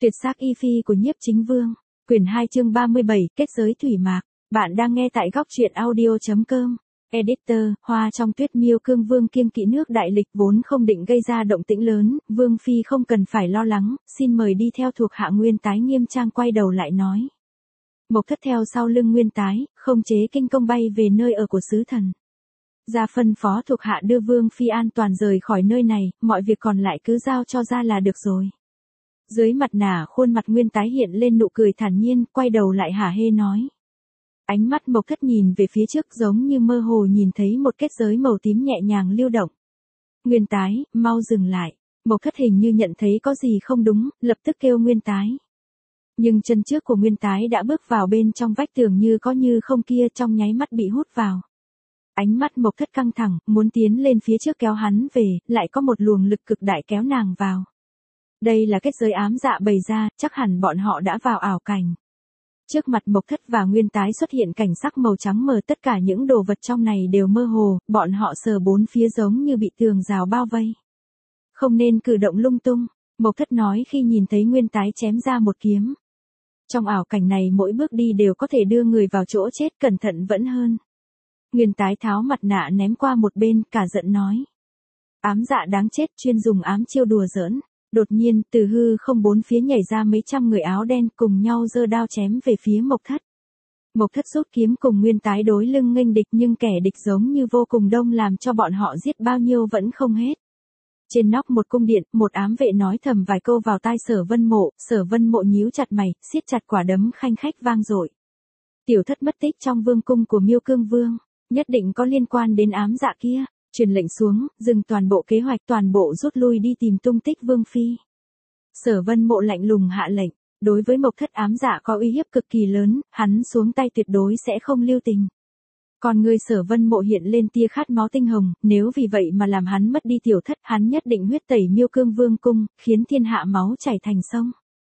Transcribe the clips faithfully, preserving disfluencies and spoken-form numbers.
Tuyệt sắc y phi của Nhiếp Chính Vương, quyển hai chương ba mươi bảy, kết giới thủy mạc. Bạn đang nghe tại góc truyện audio chấm com. Editor, Hoa trong tuyết. Miêu Cương Vương kiêng kỵ nước đại lịch vốn không định gây ra động tĩnh lớn, Vương phi không cần phải lo lắng, xin mời đi theo thuộc hạ. Nguyên Tái nghiêm trang quay đầu lại nói. Mộc Thất theo sau lưng Nguyên Tái, không chế kinh công bay về nơi ở của sứ thần. Ra phân phó thuộc hạ đưa Vương phi an toàn rời khỏi nơi này, mọi việc còn lại cứ giao cho ra là được rồi. Dưới mặt nạ khuôn mặt Nguyên Tái hiện lên nụ cười thản nhiên, quay đầu lại hả hê nói. Ánh mắt Mộc Thất nhìn về phía trước giống như mơ hồ nhìn thấy một kết giới màu tím nhẹ nhàng lưu động. Nguyên Tái, mau dừng lại. Mộc Thất hình như nhận thấy có gì không đúng, lập tức kêu Nguyên Tái. Nhưng chân trước của Nguyên Tái đã bước vào bên trong vách tường như có như không kia, trong nháy mắt bị hút vào. Ánh mắt Mộc Thất căng thẳng, muốn tiến lên phía trước kéo hắn về, lại có một luồng lực cực đại kéo nàng vào. Đây là kết giới ám dạ bày ra, chắc hẳn bọn họ đã vào ảo cảnh. Trước mặt Mộc Thất và Nguyên Tái xuất hiện cảnh sắc màu trắng mờ, tất cả những đồ vật trong này đều mơ hồ, bọn họ sờ bốn phía giống như bị tường rào bao vây. Không nên cử động lung tung, Mộc Thất nói khi nhìn thấy Nguyên Tái chém ra một kiếm. Trong ảo cảnh này mỗi bước đi đều có thể đưa người vào chỗ chết, cẩn thận vẫn hơn. Nguyên Tái tháo mặt nạ ném qua một bên, cả giận nói. Ám dạ đáng chết, chuyên dùng ám chiêu đùa giỡn. Đột nhiên, từ hư không bốn phía nhảy ra mấy trăm người áo đen cùng nhau giơ đao chém về phía Mộc Thất. Mộc Thất rút kiếm cùng Nguyên Tái đối lưng nghênh địch, nhưng kẻ địch giống như vô cùng đông làm cho bọn họ giết bao nhiêu vẫn không hết. Trên nóc một cung điện, một ám vệ nói thầm vài câu vào tai Sở Vân Mộ, Sở Vân Mộ nhíu chặt mày, siết chặt quả đấm khanh khách vang dội. Tiểu Thất mất tích trong vương cung của Miêu Cương Vương, nhất định có liên quan đến ám dạ kia. Truyền lệnh xuống, dừng toàn bộ kế hoạch, toàn bộ rút lui đi tìm tung tích Vương phi. Sở Vân Mộ lạnh lùng hạ lệnh, đối với Mộc Thất ám dạ có uy hiếp cực kỳ lớn, hắn xuống tay tuyệt đối sẽ không lưu tình. Còn người Sở Vân Mộ hiện lên tia khát máu tinh hồng, nếu vì vậy mà làm hắn mất đi Tiểu Thất, hắn nhất định huyết tẩy Miêu Cương Vương cung, khiến thiên hạ máu chảy thành sông.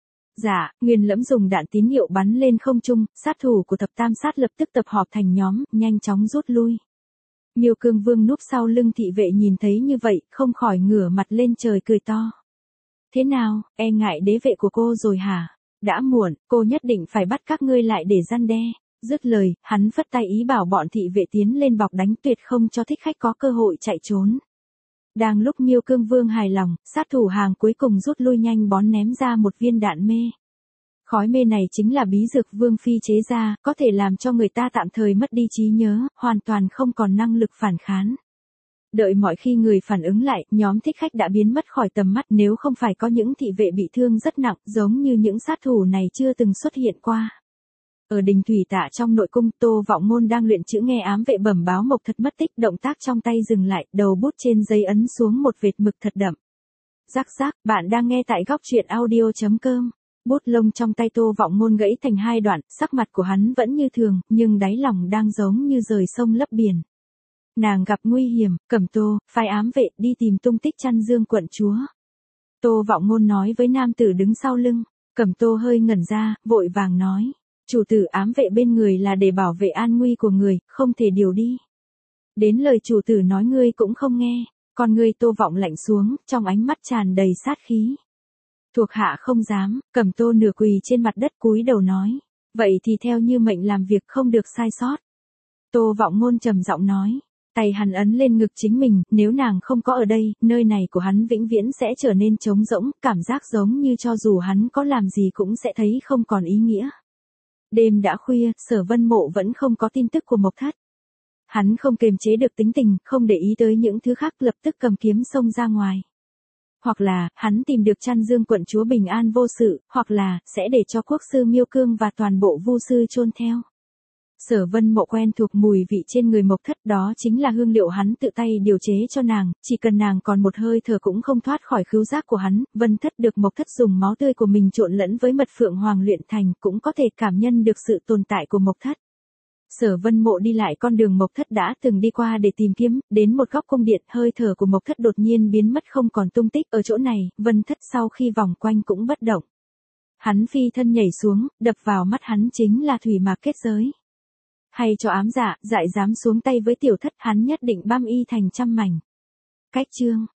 Dạ, Nguyên Lẫm dùng đạn tín hiệu bắn lên không trung, sát thủ của thập tam sát lập tức tập họp thành nhóm, nhanh chóng rút lui. Miêu Cương Vương núp sau lưng thị vệ nhìn thấy như vậy, không khỏi ngửa mặt lên trời cười to. Thế nào, e ngại đế vệ của cô rồi hả? Đã muộn, cô nhất định phải bắt các ngươi lại để răn đe. Dứt lời, hắn phất tay ý bảo bọn thị vệ tiến lên bọc đánh, tuyệt không cho thích khách có cơ hội chạy trốn. Đang lúc Miêu Cương Vương hài lòng, sát thủ hàng cuối cùng rút lui nhanh bón ném ra một viên đạn mê. Khói mê này chính là bí dược Vương phi chế ra, có thể làm cho người ta tạm thời mất đi trí nhớ, hoàn toàn không còn năng lực phản kháng. Đợi mọi khi người phản ứng lại, nhóm thích khách đã biến mất khỏi tầm mắt, nếu không phải có những thị vệ bị thương rất nặng, giống như những sát thủ này chưa từng xuất hiện qua. Ở đình thủy tạ trong nội cung, Tô Vọng Ngôn đang luyện chữ nghe ám vệ bẩm báo Mộc Thất mất tích, động tác trong tay dừng lại, đầu bút trên giấy ấn xuống một vệt mực thật đậm. Rắc rắc, bạn đang nghe tại góc truyện audio chấm com. Bút lông trong tay Tô Vọng Ngôn gãy thành hai đoạn, sắc mặt của hắn vẫn như thường, nhưng đáy lòng đang giống như rời sông lấp biển. Nàng gặp nguy hiểm, Cẩm Tô, phái ám vệ đi tìm tung tích Chăn Dương quận chúa. Tô Vọng Ngôn nói với nam tử đứng sau lưng. Cẩm Tô hơi ngẩn ra, vội vàng nói. Chủ tử, ám vệ bên người là để bảo vệ an nguy của người, không thể điều đi. Đến lời chủ tử nói ngươi cũng không nghe, còn ngươi Tô Vọng lạnh xuống, trong ánh mắt tràn đầy sát khí. Thuộc hạ không dám, Cẩm Tô nửa quỳ trên mặt đất cúi đầu nói. Vậy thì theo như mệnh làm việc, không được sai sót. Tô Vọng Ngôn trầm giọng nói. Tay hắn ấn lên ngực chính mình, nếu nàng không có ở đây, nơi này của hắn vĩnh viễn sẽ trở nên trống rỗng, cảm giác giống như cho dù hắn có làm gì cũng sẽ thấy không còn ý nghĩa. Đêm đã khuya, Sở Vân Mộ vẫn không có tin tức của Mộc Thất. Hắn không kiềm chế được tính tình, không để ý tới những thứ khác, lập tức cầm kiếm xông ra ngoài. Hoặc là, hắn tìm được Chăn Dương quận chúa bình an vô sự, hoặc là, sẽ để cho quốc sư Miêu Cương và toàn bộ vu sư chôn theo. Sở Vân Mộ quen thuộc mùi vị trên người Mộc Thất, đó chính là hương liệu hắn tự tay điều chế cho nàng, chỉ cần nàng còn một hơi thở cũng không thoát khỏi khứu giác của hắn. Vân Thất được Mộc Thất dùng máu tươi của mình trộn lẫn với mật phượng hoàng luyện thành, cũng có thể cảm nhận được sự tồn tại của Mộc Thất. Sở Vân Mộ đi lại con đường Mộc Thất đã từng đi qua để tìm kiếm, đến một góc cung điện, hơi thở của Mộc Thất đột nhiên biến mất không còn tung tích. Ở chỗ này, Vân Thất sau khi vòng quanh cũng bất động. Hắn phi thân nhảy xuống, đập vào mắt hắn chính là thủy mạc kết giới. Hay cho ám dạ, dại dám xuống tay với Tiểu Thất, hắn nhất định băm y thành trăm mảnh. Cách chương